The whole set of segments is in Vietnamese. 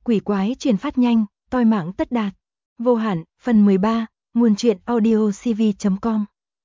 quỷ quái truyền phát nhanh, toi mạng tất đạt. Vô hạn, phần 13, nguồn truyện audio cv.com.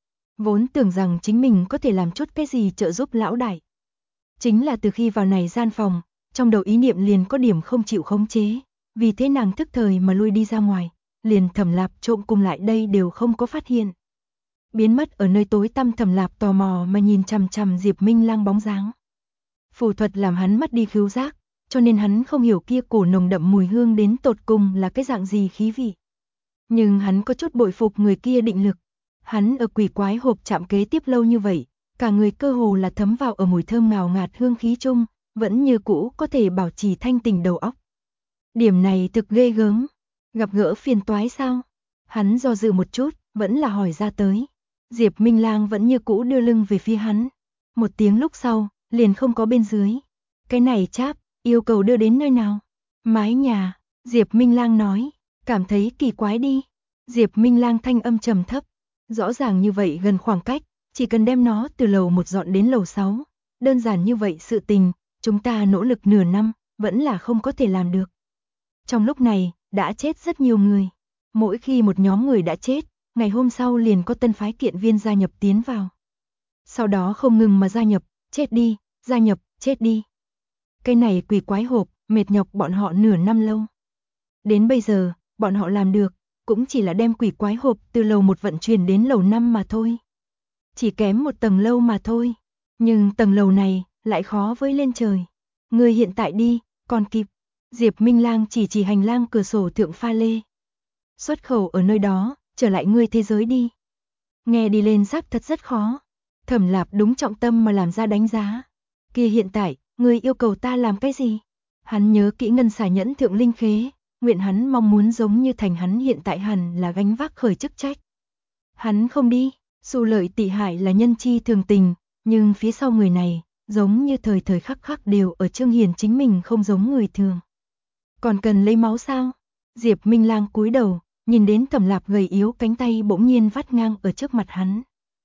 Vốn tưởng rằng chính mình có thể làm chút cái gì trợ giúp lão đại. Chính là từ khi vào này gian phòng, trong đầu ý niệm liền có điểm không chịu khống chế, vì thế nàng thức thời mà lui đi ra ngoài, liền Thẩm Lạp trộm cùng lại đây đều không có phát hiện. Biến mất ở nơi tối tăm, Thẩm Lạp tò mò mà nhìn chằm chằm Diệp Minh Lang bóng dáng. Phù thuật làm hắn mất đi khứu giác, cho nên hắn không hiểu kia cổ nồng đậm mùi hương đến tột cùng là cái dạng gì khí vị. Nhưng hắn có chút bội phục người kia định lực. Hắn ở quỷ quái hộp chạm kế tiếp lâu như vậy, cả người cơ hồ là thấm vào ở mùi thơm ngào ngạt hương khí chung, vẫn như cũ có thể bảo trì thanh tỉnh đầu óc. Điểm này thực ghê gớm. Gặp gỡ phiền toái sao? Hắn do dự một chút, vẫn là hỏi ra tới. Diệp Minh Lang vẫn như cũ đưa lưng về phía hắn. Một tiếng lúc sau, liền không có bên dưới. Cái này cháp, yêu cầu đưa đến nơi nào? Mái nhà, Diệp Minh Lang nói, cảm thấy kỳ quái đi. Diệp Minh Lang thanh âm trầm thấp, rõ ràng như vậy gần khoảng cách, chỉ cần đem nó từ lầu 1 dọn đến lầu 6. Đơn giản như vậy sự tình, chúng ta nỗ lực nửa năm, vẫn là không có thể làm được. Trong lúc này, đã chết rất nhiều người. Mỗi khi một nhóm người đã chết, ngày hôm sau liền có tân phái kiện viên gia nhập tiến vào. Sau đó không ngừng mà gia nhập, chết đi, gia nhập, chết đi. Cái này quỷ quái hộp, mệt nhọc bọn họ nửa năm lâu. Đến bây giờ, bọn họ làm được, cũng chỉ là đem quỷ quái hộp từ lầu 1 vận chuyển đến lầu 5 mà thôi. Chỉ kém một tầng lâu mà thôi. Nhưng tầng lầu này, lại khó với lên trời. Người hiện tại đi, còn kịp. Diệp Minh Lang chỉ hành lang cửa sổ thượng pha lê. Xuất khẩu ở nơi đó, trở lại ngươi thế giới đi. Nghe đi lên xác thật rất khó. Thẩm Lạp đúng trọng tâm mà làm ra đánh giá. Kia hiện tại, ngươi yêu cầu ta làm cái gì? Hắn nhớ kỹ ngân xà nhẫn thượng linh khế, nguyện hắn mong muốn giống như thành hắn hiện tại hẳn là gánh vác khởi chức trách. Hắn không đi, Xu Lợi Tị Hải là nhân chi thường tình, nhưng phía sau người này, giống như thời thời khắc khắc đều ở trương hiền chính mình không giống người thường. Còn cần lấy máu sao? Diệp Minh Lang cúi đầu, nhìn đến Thẩm Lạp gầy yếu cánh tay bỗng nhiên vắt ngang ở trước mặt hắn.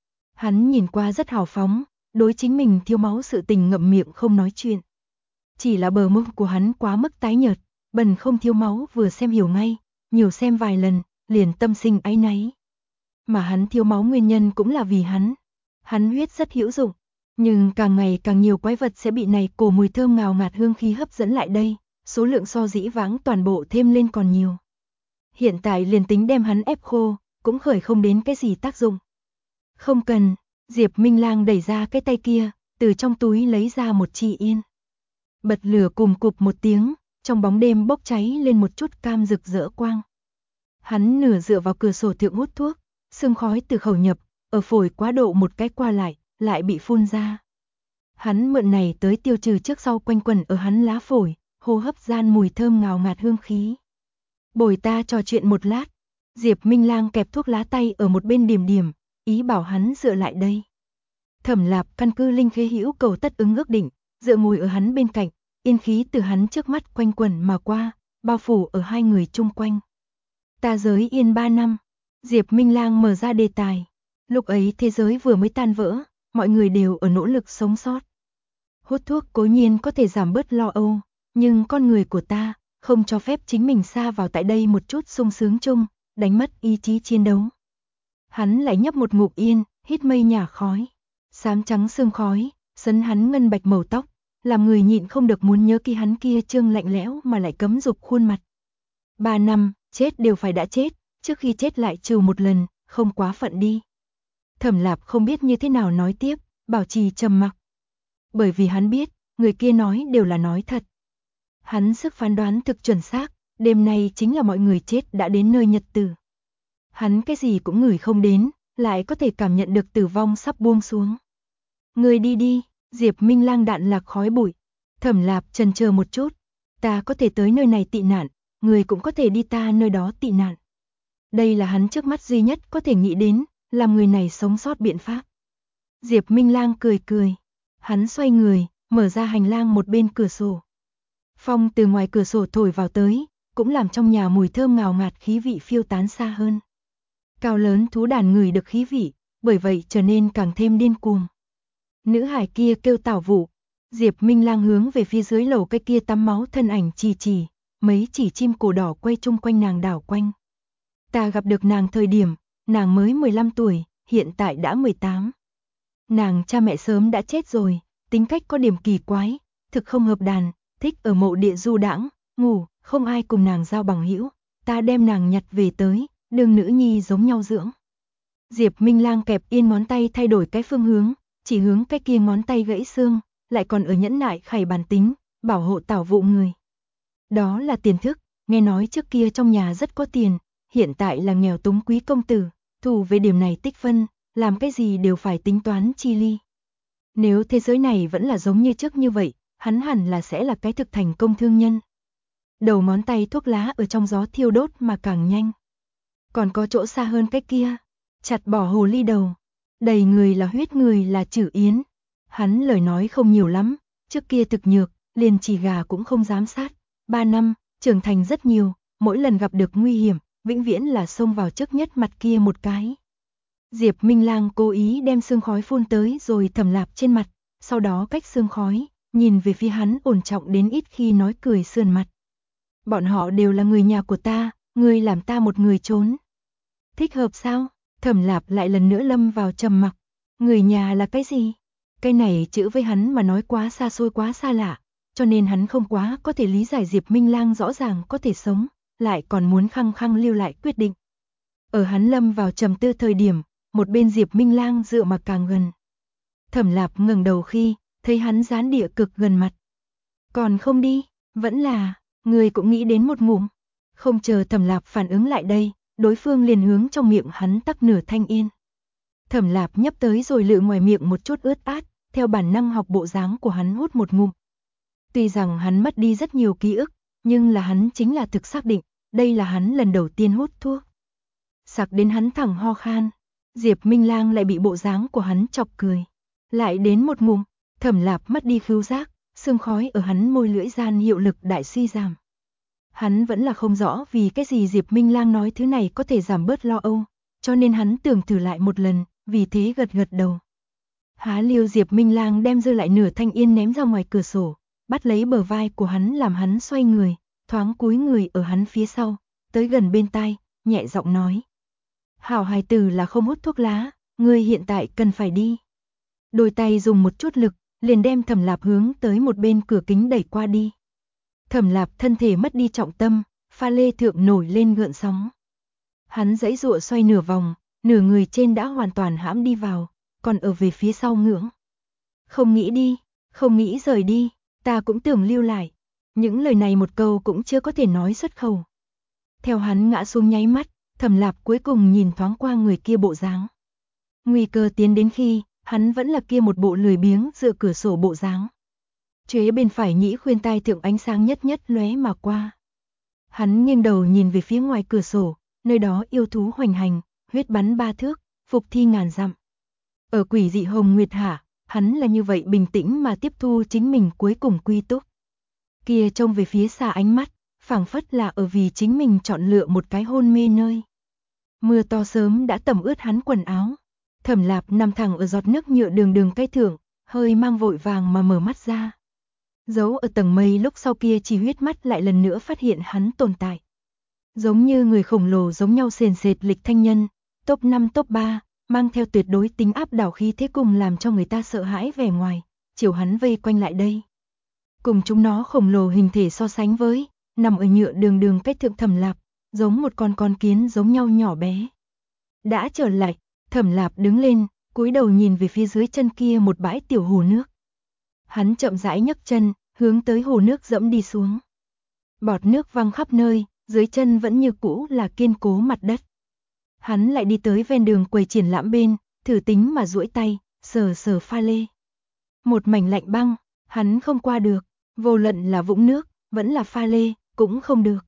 Hắn nhìn qua rất hào phóng, đối chính mình thiếu máu sự tình ngậm miệng không nói chuyện. Chỉ là bờ môi của hắn quá mức tái nhợt, bần không thiếu máu vừa xem hiểu ngay, nhiều xem vài lần, liền tâm sinh áy náy. Mà hắn thiếu máu nguyên nhân cũng là vì hắn. Hắn huyết rất hữu dụng, nhưng càng ngày càng nhiều quái vật sẽ bị này cổ mùi thơm ngào ngạt hương khí hấp dẫn lại đây, số lượng so dĩ vãng toàn bộ thêm lên còn nhiều. Hiện tại liền tính đem hắn ép khô, cũng khởi không đến cái gì tác dụng. Không cần, Diệp Minh Lang đẩy ra cái tay kia, từ trong túi lấy ra một chi yên. Bật lửa cùng cụp một tiếng, trong bóng đêm bốc cháy lên một chút cam rực rỡ quang. Hắn nửa dựa vào cửa sổ thượng hút thuốc, sương khói từ khẩu nhập, ở phổi quá độ một cái qua lại bị phun ra. Hắn mượn này tới tiêu trừ trước sau quanh quẩn ở hắn lá phổi, hô hấp gian mùi thơm ngào ngạt hương khí. Bồi ta trò chuyện một lát, Diệp Minh Lang kẹp thuốc lá tay ở một bên điểm điểm, ý bảo hắn dựa lại đây. Thẩm Lạp căn cứ linh khế hữu cầu tất ứng ước định, dựa ngồi ở hắn bên cạnh, yên khí từ hắn trước mắt quanh quẩn mà qua, bao phủ ở hai người chung quanh. Ta giới yên 3 năm, Diệp Minh Lang mở ra đề tài. Lúc ấy thế giới vừa mới tan vỡ, mọi người đều ở nỗ lực sống sót. Hút thuốc cố nhiên có thể giảm bớt lo âu, nhưng con người của ta không cho phép chính mình sa vào tại đây một chút sung sướng chung, đánh mất ý chí chiến đấu. Hắn lại nhấp một ngụm yên, hít mây nhả khói. Xám trắng sương khói, sấn hắn ngân bạch màu tóc, làm người nhịn không được muốn nhớ kỹ hắn kia trương lạnh lẽo mà lại cấm dục khuôn mặt. 3 năm, chết đều phải đã chết, trước khi chết lại trừ một lần, không quá phận đi. Thẩm Lạp không biết như thế nào nói tiếp, bảo trì trầm mặc. Bởi vì hắn biết, người kia nói đều là nói thật. Hắn sức phán đoán thực chuẩn xác, đêm nay chính là mọi người chết đã đến nơi nhật tử. Hắn cái gì cũng ngửi không đến, lại có thể cảm nhận được tử vong sắp buông xuống. Người đi đi, Diệp Minh Lang đạn lạc khói bụi. Thẩm Lạp chần chờ một chút, ta có thể tới nơi này tị nạn, người cũng có thể đi ta nơi đó tị nạn. Đây là hắn trước mắt duy nhất có thể nghĩ đến, làm người này sống sót biện pháp. Diệp Minh Lang cười cười, hắn xoay người, mở ra hành lang một bên cửa sổ. Phong từ ngoài cửa sổ thổi vào tới, cũng làm trong nhà mùi thơm ngào ngạt khí vị phiêu tán xa hơn. Cao lớn thú đàn ngửi được khí vị, bởi vậy trở nên càng thêm điên cuồng. Nữ hải kia kêu Tảo Vụ, Diệp Minh Lang hướng về phía dưới lầu cái kia tắm máu thân ảnh chỉ, mấy chỉ chim cổ đỏ quay chung quanh nàng đảo quanh. Ta gặp được nàng thời điểm, nàng mới 15 tuổi, hiện tại đã 18. Nàng cha mẹ sớm đã chết rồi, tính cách có điểm kỳ quái, thực không hợp đàn, thích ở mộ địa du đãng, ngủ, không ai cùng nàng giao bằng hữu, ta đem nàng nhặt về tới, đương nữ nhi giống nhau dưỡng. Diệp Minh Lang kẹp yên ngón tay thay đổi cái phương hướng, chỉ hướng cái kia ngón tay gãy xương, lại còn ở nhẫn nại khải bản tính, bảo hộ tảo vụ người. Đó là tiền thức, nghe nói trước kia trong nhà rất có tiền, hiện tại là nghèo túng quý công tử, thù về điểm này tích phân, làm cái gì đều phải tính toán chi ly. Nếu thế giới này vẫn là giống như trước như vậy, hắn hẳn là sẽ là cái thực thành công thương nhân. Đầu ngón tay thuốc lá ở trong gió thiêu đốt mà càng nhanh. Còn có chỗ xa hơn cái kia, chặt bỏ hồ ly đầu, đầy người là huyết người là Trử Yến. Hắn lời nói không nhiều lắm, trước kia thực nhược, liền chỉ gà cũng không dám sát. 3 năm, trưởng thành rất nhiều, mỗi lần gặp được nguy hiểm, vĩnh viễn là xông vào trước nhất mặt kia một cái. Diệp Minh Lang cố ý đem sương khói phun tới rồi Thẩm Lạp trên mặt, sau đó cách sương khói, nhìn về phía hắn ổn trọng đến ít khi nói cười sườn mặt. Bọn họ đều là người nhà của ta, ngươi làm ta một người trốn. Thích hợp sao? Thẩm Lạp lại lần nữa lâm vào trầm mặc. Người nhà là cái gì? Cái này chữ với hắn mà nói quá xa xôi quá xa lạ, cho nên hắn không quá có thể lý giải Diệp Minh Lang rõ ràng có thể sống, lại còn muốn khăng khăng lưu lại quyết định. Ở hắn lâm vào trầm tư thời điểm, một bên Diệp Minh Lang dựa mà càng gần. Thẩm Lạp ngẩng đầu khi thấy hắn dán địa cực gần mặt. Còn không đi, vẫn là, người cũng nghĩ đến một ngụm. Không chờ Thẩm Lạp phản ứng lại đây, đối phương liền hướng trong miệng hắn tắc nửa thanh yên. Thẩm Lạp nhấp tới rồi lựa ngoài miệng một chút ướt át, theo bản năng học bộ dáng của hắn hút một ngụm. Tuy rằng hắn mất đi rất nhiều ký ức, nhưng là hắn chính là thực xác định, đây là hắn lần đầu tiên hút thuốc. Sặc đến hắn thẳng ho khan, Diệp Minh Lang lại bị bộ dáng của hắn chọc cười. Lại đến một ngụm, Thẩm Lạp mất đi khứu giác, sương khói ở hắn môi lưỡi gian hiệu lực đại suy giảm. Hắn vẫn là không rõ vì cái gì Diệp Minh Lang nói thứ này có thể giảm bớt lo âu, cho nên hắn tưởng thử lại một lần, vì thế gật gật đầu. Há liêu Diệp Minh Lang đem dư lại nửa thanh yên ném ra ngoài cửa sổ, bắt lấy bờ vai của hắn làm hắn xoay người, thoáng cúi người ở hắn phía sau, tới gần bên tai, nhẹ giọng nói. Hảo hài tử là không hút thuốc lá, ngươi hiện tại cần phải đi. Đôi tay dùng một chút lực, liền đem Thẩm Lạp hướng tới một bên cửa kính đẩy qua đi. Thẩm Lạp thân thể mất đi trọng tâm, pha lê thượng nổi lên gợn sóng. Hắn giãy giụa xoay nửa vòng, nửa người trên đã hoàn toàn hãm đi vào, còn ở về phía sau ngưỡng. Không nghĩ đi, không nghĩ rời đi, ta cũng tưởng lưu lại. Những lời này một câu cũng chưa có thể nói xuất khẩu. Theo hắn ngã xuống nháy mắt, Thẩm Lạp cuối cùng nhìn thoáng qua người kia bộ dáng. Nguy cơ tiến đến khi, hắn vẫn là kia một bộ lười biếng dựa cửa sổ bộ dáng. Chế bên phải nhĩ khuyên tai thượng ánh sáng nhất nhất lóe mà qua. Hắn nghiêng đầu nhìn về phía ngoài cửa sổ, nơi đó yêu thú hoành hành, huyết bắn 3 thước, phục thi ngàn dặm. Ở quỷ dị hồng nguyệt hạ, hắn là như vậy bình tĩnh mà tiếp thu chính mình cuối cùng quy túc. Kia trông về phía xa ánh mắt, phảng phất là ở vì chính mình chọn lựa một cái hôn mê nơi. Mưa to sớm đã tẩm ướt hắn quần áo. Thẩm Lạp nằm thẳng ở giọt nước nhựa đường đường cây thượng, hơi mang vội vàng mà mở mắt ra. Giấu ở tầng mây lúc sau kia chỉ huyết mắt lại lần nữa phát hiện hắn tồn tại. Giống như người khổng lồ giống nhau sền sệt lịch thanh nhân, top 5 top 3, mang theo tuyệt đối tính áp đảo khí thế cùng làm cho người ta sợ hãi vẻ ngoài, chiều hắn vây quanh lại đây. Cùng chúng nó khổng lồ hình thể so sánh với, nằm ở nhựa đường đường cách thượng Thẩm Lạp, giống một con kiến giống nhau nhỏ bé. Đã trở lại, Thẩm Lạp đứng lên, cúi đầu nhìn về phía dưới chân kia một bãi tiểu hồ nước. Hắn chậm rãi nhấc chân, hướng tới hồ nước dẫm đi xuống. Bọt nước văng khắp nơi, dưới chân vẫn như cũ là kiên cố mặt đất. Hắn lại đi tới ven đường quầy triển lãm bên, thử tính mà duỗi tay, sờ sờ pha lê. Một mảnh lạnh băng, hắn không qua được, vô luận là vũng nước, vẫn là pha lê, cũng không được.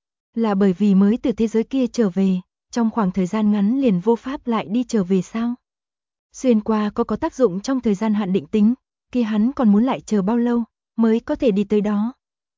Là bởi vì mới từ thế giới kia trở về, trong khoảng thời gian ngắn liền vô pháp lại đi trở về sao? Xuyên qua có tác dụng trong thời gian hạn định tính, kia hắn còn muốn lại chờ bao lâu mới có thể đi tới đó.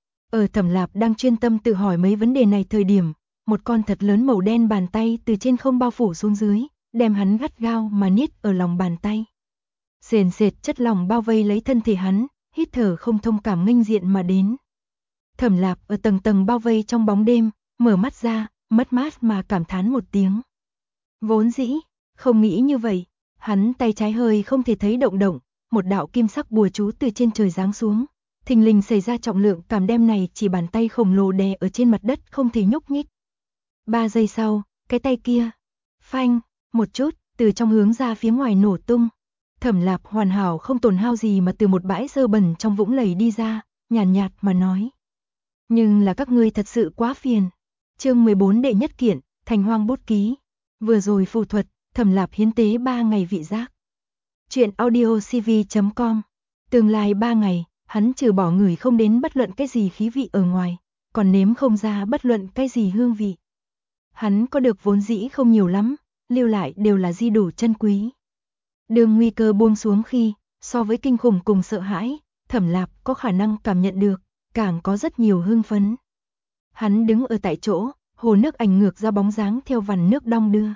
Ở Thẩm Lạp đang chuyên tâm tự hỏi mấy vấn đề này thời điểm, một con thật lớn màu đen bàn tay từ trên không bao phủ xuống dưới, đem hắn gắt gao mà niết ở lòng bàn tay. Sền sệt chất lỏng bao vây lấy thân thể hắn, hít thở không thông cảm nghênh diện mà đến. Thẩm Lạp ở tầng tầng bao vây trong bóng đêm, mở mắt ra, mất mát mà cảm thán một tiếng. Vốn dĩ, không nghĩ như vậy, hắn tay trái hơi không thể thấy động động, một đạo kim sắc bùa chú từ trên trời giáng xuống, thình lình xảy ra trọng lượng cảm đem này chỉ bàn tay khổng lồ đè ở trên mặt đất không thể nhúc nhích. 3 giây sau, cái tay kia, phanh, một chút, từ trong hướng ra phía ngoài nổ tung. Thẩm Lạp hoàn hảo không tổn hao gì mà từ một bãi dơ bẩn trong vũng lầy đi ra, nhàn nhạt mà nói. Nhưng là các ngươi thật sự quá phiền. Chương 14 đệ nhất kiện, Thành Hoang bút ký. Vừa rồi phù thuật, Thẩm Lạp hiến tế 3 ngày vị giác. Chuyện audiocv.com. Tương lai 3 ngày, hắn trừ bỏ người không đến bất luận cái gì khí vị ở ngoài, còn nếm không ra bất luận cái gì hương vị. Hắn có được vốn dĩ không nhiều lắm, lưu lại đều là di đủ chân quý. Đường nguy cơ buông xuống khi, so với kinh khủng cùng sợ hãi, Thẩm Lạp có khả năng cảm nhận được, càng có rất nhiều hưng phấn. Hắn đứng ở tại chỗ, hồ nước ảnh ngược ra bóng dáng theo vằn nước đong đưa.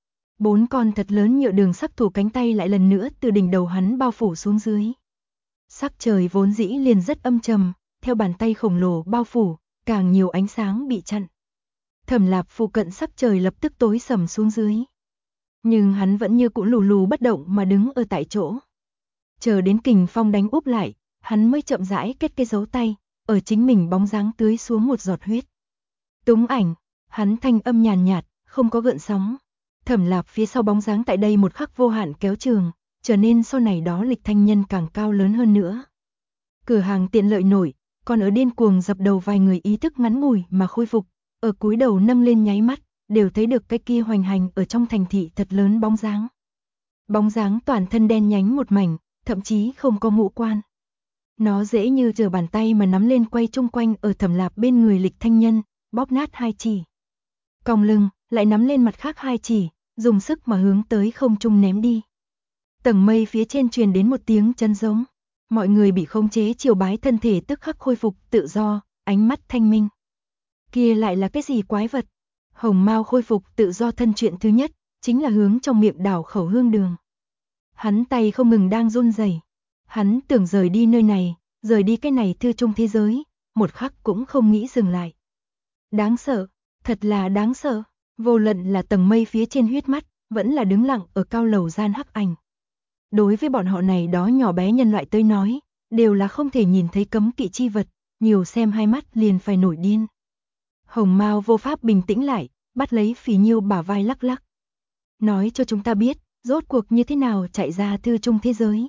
4 con thật lớn nhựa đường sắc thủ cánh tay lại lần nữa từ đỉnh đầu hắn bao phủ xuống dưới. Sắc trời vốn dĩ liền rất âm trầm, theo bàn tay khổng lồ bao phủ, càng nhiều ánh sáng bị chặn. Thẩm Lạp phụ cận sắc trời lập tức tối sầm xuống dưới. Nhưng hắn vẫn như cũ lù lù bất động mà đứng ở tại chỗ. Chờ đến kình phong đánh úp lại, hắn mới chậm rãi kết cái dấu tay, ở chính mình bóng dáng tưới xuống một giọt huyết. Túng ảnh, hắn thanh âm nhàn nhạt, không có gợn sóng. Thẩm Lạp phía sau bóng dáng tại đây một khắc vô hạn kéo trường, trở nên sau này đó lịch thanh nhân càng cao lớn hơn nữa. Cửa hàng tiện lợi nổi, còn ở điên cuồng dập đầu vài người ý thức ngắn ngủi mà khôi phục, ở cúi đầu nâng lên nháy mắt, đều thấy được cái kia hoành hành ở trong thành thị thật lớn bóng dáng. Bóng dáng toàn thân đen nhánh một mảnh, thậm chí không có ngũ quan. Nó dễ như trở bàn tay mà nắm lên quay chung quanh ở Thẩm Lạp bên người lịch thanh nhân, bóp nát 2 chỉ. Còng lưng, lại nắm lên mặt khác 2 chỉ, dùng sức mà hướng tới không trung ném đi. Tầng mây phía trên truyền đến một tiếng chấn giống. Mọi người bị khống chế chiều bái thân thể tức khắc khôi phục tự do, ánh mắt thanh minh. Kia lại là cái gì quái vật? Hồng Mao khôi phục tự do thân chuyện thứ nhất, chính là hướng trong miệng đảo khẩu hương đường. Hắn tay không ngừng đang run rẩy. Hắn tưởng rời đi nơi này, rời đi cái này thư trung thế giới, một khắc cũng không nghĩ dừng lại. Đáng sợ, thật là đáng sợ, vô luận là tầng mây phía trên huyết mắt, vẫn là đứng lặng ở cao lầu gian hắc ảnh. Đối với bọn họ này đó nhỏ bé nhân loại tới nói, đều là không thể nhìn thấy cấm kỵ chi vật, nhiều xem hai mắt liền phải nổi điên. Hồng Mao vô pháp bình tĩnh lại, bắt lấy Phỉ Nhiêu bả vai lắc lắc. Nói cho chúng ta biết, rốt cuộc như thế nào chạy ra thư trung thế giới.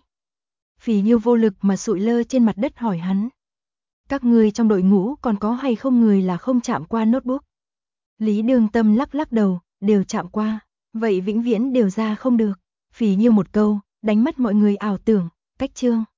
Phỉ Nhiêu vô lực mà sụi lơ trên mặt đất hỏi hắn. Các người trong đội ngũ còn có hay không người là không chạm qua notebook? Lý Đường Tâm lắc lắc đầu, đều chạm qua, vậy vĩnh viễn đều ra không được. Phỉ Nhiêu một câu, đánh mất mọi người ảo tưởng, cách chương.